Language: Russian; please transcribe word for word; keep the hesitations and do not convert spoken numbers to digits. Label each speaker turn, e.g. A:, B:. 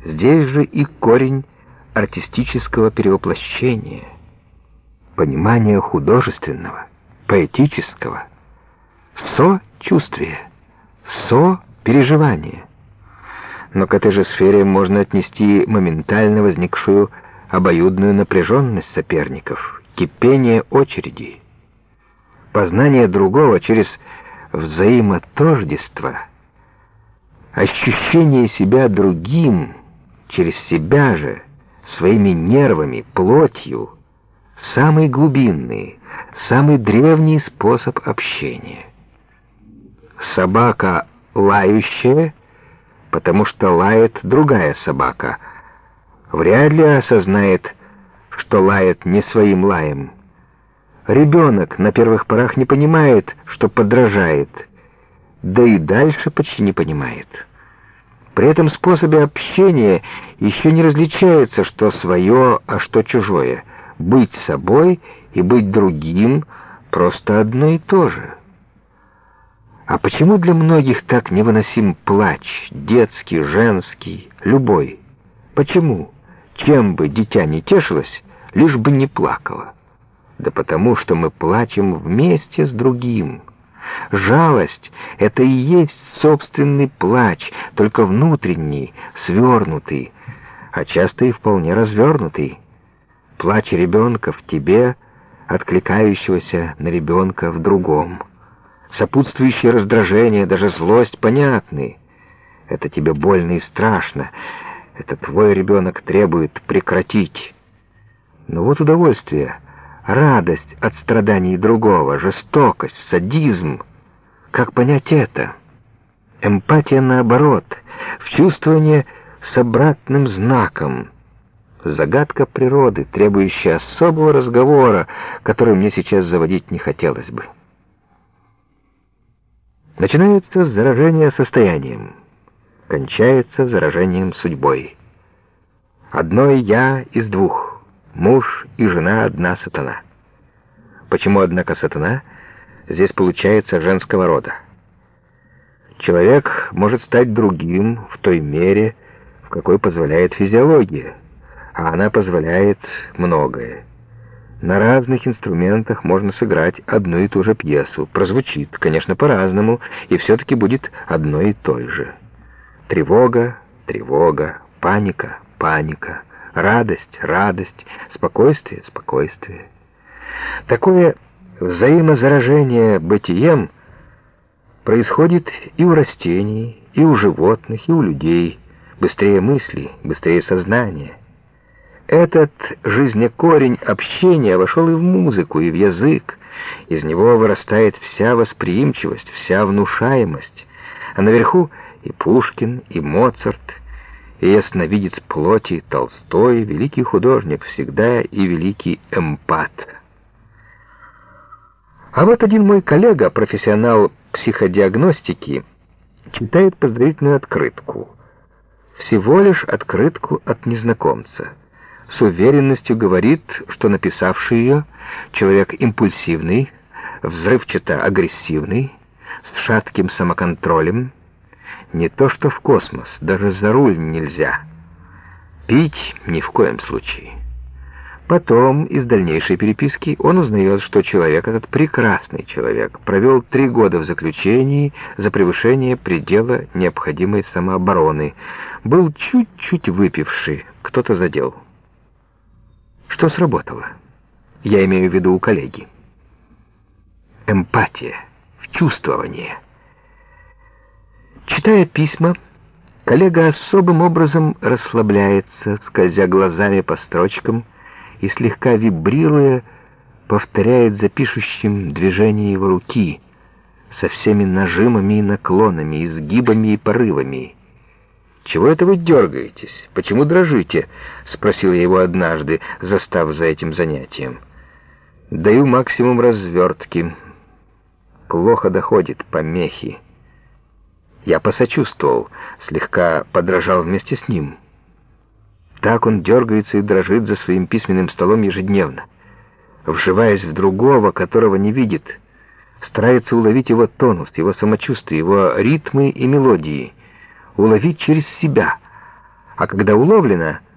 A: Здесь же и корень артистического перевоплощения, понимания художественного, поэтического, сочувствия, сопереживания. Но к этой же сфере можно отнести моментально возникшую обоюдную напряженность соперников, кипение очереди, познание другого через взаимотождество, ощущение себя другим через себя же, своими нервами, плотью, самый глубинный, самый древний способ общения. Собака лающая, потому что лает другая собака, вряд ли осознает, что лает не своим лаем. Ребенок на первых порах не понимает, что подражает, да и дальше почти не понимает. При этом способе общения еще не различается, что свое, а что чужое. Быть собой и быть другим — просто одно и то же. А почему для многих так невыносим плач, детский, женский, любой? Почему? Чем бы дитя не тешилось, лишь бы не плакало. Да потому, что мы плачем вместе с другим. Жалость — это и есть собственный плач, только внутренний, свернутый, а часто и вполне развернутый. Плач ребенка в тебе, откликающегося на ребенка в другом. Сопутствующее раздражение, даже злость понятны. Это тебе больно и страшно. Это твой ребенок требует прекратить. Но вот удовольствие, радость от страданий другого, жестокость, садизм. Как понять это? Эмпатия наоборот, в чувствование с обратным знаком. Загадка природы, требующая особого разговора, который мне сейчас заводить не хотелось бы. Начинается заражение состоянием, кончается заражением судьбой. Одно я из двух, муж и жена одна сатана. Почему, однако, сатана? Здесь получается женского рода. Человек может стать другим в той мере, в какой позволяет физиология, а она позволяет многое. На разных инструментах можно сыграть одну и ту же пьесу. Прозвучит, конечно, по-разному, и все-таки будет одной и той же. Тревога, тревога, паника, паника, радость, радость, спокойствие, спокойствие. Такое взаимозаражение бытием происходит и у растений, и у животных, и у людей. Быстрее мысли, быстрее сознания. Этот жизнекорень общения вошел и в музыку, и в язык. Из него вырастает вся восприимчивость, вся внушаемость. А наверху и Пушкин, и Моцарт, и ясновидец плоти Толстой, великий художник, всегда и великий эмпат. А вот один мой коллега, профессионал психодиагностики, читает поздравительную открытку. Всего лишь открытку от незнакомца. С уверенностью говорит, что написавший ее человек импульсивный, взрывчато-агрессивный, с шатким самоконтролем. Не то что в космос, даже за руль нельзя. Пить ни в коем случае. Потом, из дальнейшей переписки, он узнает, что человек этот прекрасный человек, провел три года в заключении за превышение предела необходимой самообороны, был чуть-чуть выпивший, кто-то задел. Что сработало? Я имею в виду у коллеги. Эмпатия, чувствование. Читая письма, коллега особым образом расслабляется, скользя глазами по строчкам и слегка вибрируя, повторяет за пишущим движение его руки со всеми нажимами и наклонами, изгибами и порывами. «Чего это вы дергаетесь? Почему дрожите?» — спросил я его однажды, застав за этим занятием. «Даю максимум развертки. Плохо доходит, помехи». Я посочувствовал, слегка подражал вместе с ним. Так он дергается и дрожит за своим письменным столом ежедневно, вживаясь в другого, которого не видит, старается уловить его тонус, его самочувствие, его ритмы и мелодии, уловить через себя, а когда уловлена,